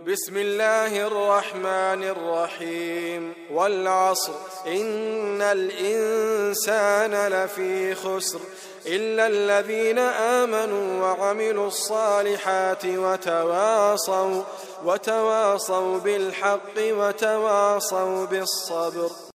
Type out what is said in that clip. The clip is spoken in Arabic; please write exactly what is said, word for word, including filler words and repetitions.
بسم الله الرحمن الرحيم والعصر إن الإنسان لفي خسر إلا الذين آمنوا وعملوا الصالحات وتواصوا وتواصوا بالحق وتواصوا بالصبر.